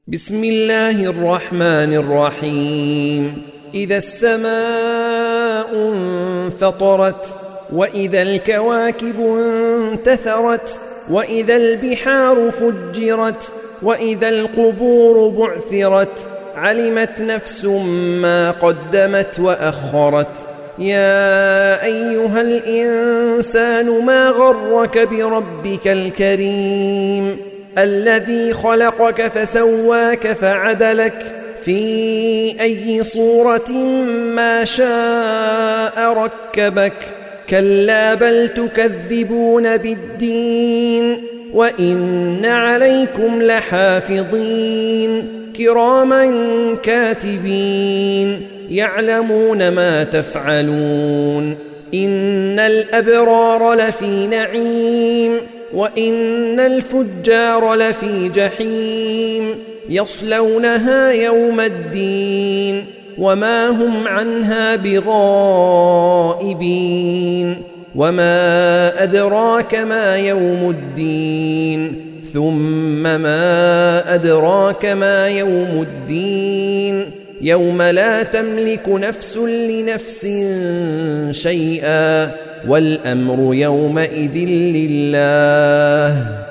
بسم الله الرحمن الرحيم. إذا السماء انفطرت، وإذا الكواكب انتثرت، وإذا البحار فجرت، وإذا القبور بعثرت، علمت نفس ما قدمت وأخرت. يا أيها الإنسان ما غرك بربك الكريم الذي خلقك فسواك فعدلك في أي صورة ما شاء ركبك. كلا بل تكذبون بالدين، وإن عليكم لحافظين كراما كاتبين يعلمون ما تفعلون. إن الأبرار لفي نعيم، وإن الفجار لفي جحيم يصلونها يوم الدين وما هم عنها بغائبين. وما أدراك ما يوم الدين، ثم ما أدراك ما يوم الدين. يوم لا تملك نفس لنفس شيئا، والأمر يومئذ لله.